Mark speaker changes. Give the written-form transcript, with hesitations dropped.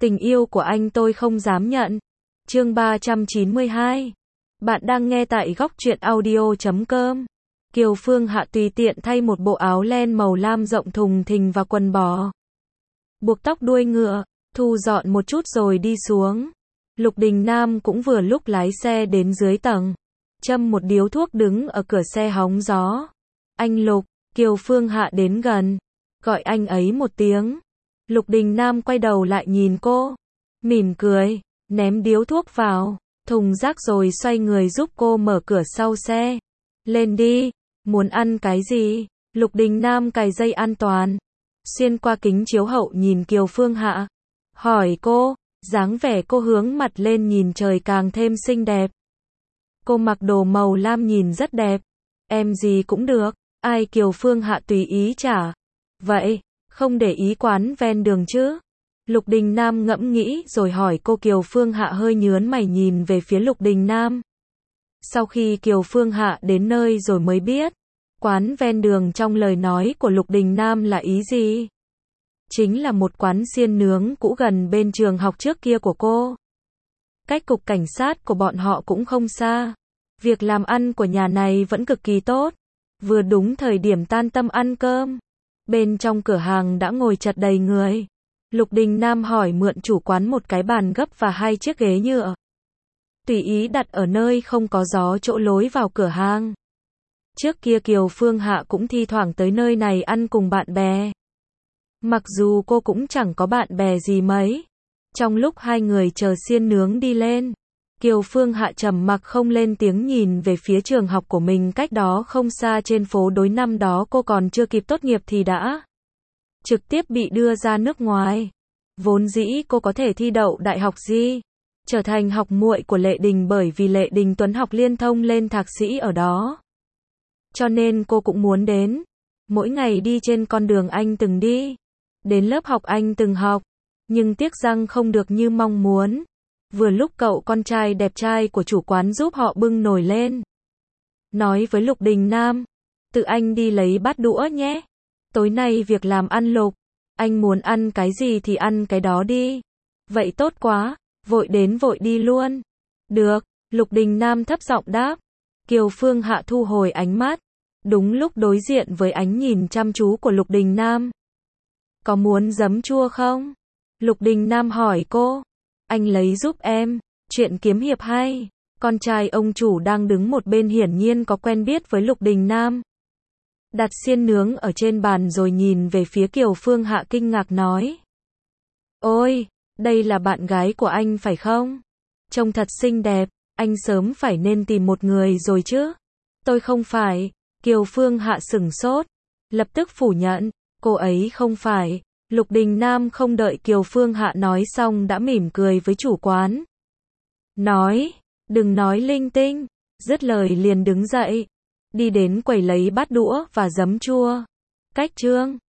Speaker 1: Tình yêu của anh tôi không dám nhận. Chương 392. Bạn đang nghe tại góc truyện audio.com. Kiều Phương Hạ tùy tiện thay một bộ áo len màu lam rộng thùng thình và quần bò. Buộc tóc đuôi ngựa, thu dọn một chút rồi đi xuống. Lục Đình Nam cũng vừa lúc lái xe đến dưới tầng. Châm một điếu thuốc đứng ở cửa xe hóng gió. Anh Lục, Kiều Phương Hạ đến gần. Gọi anh ấy một tiếng. Lục Đình Nam quay đầu lại nhìn cô. Mỉm cười, ném điếu thuốc vào thùng rác rồi xoay người giúp cô mở cửa sau xe. Lên đi, muốn ăn cái gì? Lục Đình Nam cài dây an toàn. Xuyên qua kính chiếu hậu nhìn Kiều Phương Hạ. Hỏi cô, dáng vẻ cô hướng mặt lên nhìn trời càng thêm xinh đẹp. Cô mặc đồ màu lam nhìn rất đẹp. Em gì cũng được, ai Kiều Phương Hạ tùy ý trả. Vậy, không để ý quán ven đường chứ? Lục Đình Nam ngẫm nghĩ rồi hỏi cô. Kiều Phương Hạ hơi nhớn mày nhìn về phía Lục Đình Nam. Sau khi Kiều Phương Hạ đến nơi rồi mới biết, quán ven đường trong lời nói của Lục Đình Nam là ý gì? Chính là một quán xiên nướng cũ gần bên trường học trước kia của cô. Cách cục cảnh sát của bọn họ cũng không xa. Việc làm ăn của nhà này vẫn cực kỳ tốt. Vừa đúng thời điểm tan tầm ăn cơm. Bên trong cửa hàng đã ngồi chật đầy người. Lục Đình Nam hỏi mượn chủ quán một cái bàn gấp và 2 chiếc ghế nhựa. Tùy ý đặt ở nơi không có gió chỗ lối vào cửa hàng. Trước kia Kiều Phương Hạ cũng thi thoảng tới nơi này ăn cùng bạn bè. Mặc dù cô cũng chẳng có bạn bè gì mấy. Trong lúc hai người chờ xiên nướng đi lên, Kiều Phương Hạ trầm mặc không lên tiếng nhìn về phía trường học của mình cách đó không xa trên phố Đối. Năm đó cô còn chưa kịp tốt nghiệp thì đã trực tiếp bị đưa ra nước ngoài. Vốn dĩ cô có thể thi đậu đại học gì, trở thành học muội của Lệ Đình bởi vì Lệ Đình Tuấn học liên thông lên thạc sĩ ở đó. Cho nên cô cũng muốn đến, mỗi ngày đi trên con đường anh từng đi, đến lớp học anh từng học, nhưng tiếc rằng không được như mong muốn. Vừa lúc cậu con trai đẹp trai của chủ quán giúp họ bưng nồi lên. Nói với Lục Đình Nam, tự anh đi lấy bát đũa nhé. Tối nay việc làm ăn Lục, anh muốn ăn cái gì thì ăn cái đó đi. Vậy tốt quá, vội đến vội đi luôn. Được, Lục Đình Nam thấp giọng đáp. Kiều Phương Hạ thu hồi ánh mắt, đúng lúc đối diện với ánh nhìn chăm chú của Lục Đình Nam. Có muốn giấm chua không? Lục Đình Nam hỏi cô. Anh lấy giúp em, chuyện kiếm hiệp hay. Con trai ông chủ đang đứng một bên hiển nhiên có quen biết với Lục Đình Nam. Đặt xiên nướng ở trên bàn rồi nhìn về phía Kiều Phương Hạ kinh ngạc nói. Ôi, đây là bạn gái của anh phải không? Trông thật xinh đẹp, anh sớm phải nên tìm một người rồi chứ. Tôi không phải. Kiều Phương Hạ sửng sốt, lập tức phủ nhận, cô ấy không phải. Lục Đình Nam không đợi Kiều Phương Hạ nói xong đã mỉm cười với chủ quán. Nói, đừng nói linh tinh, dứt lời liền đứng dậy, đi đến quầy lấy bát đũa và giấm chua. Cách trương.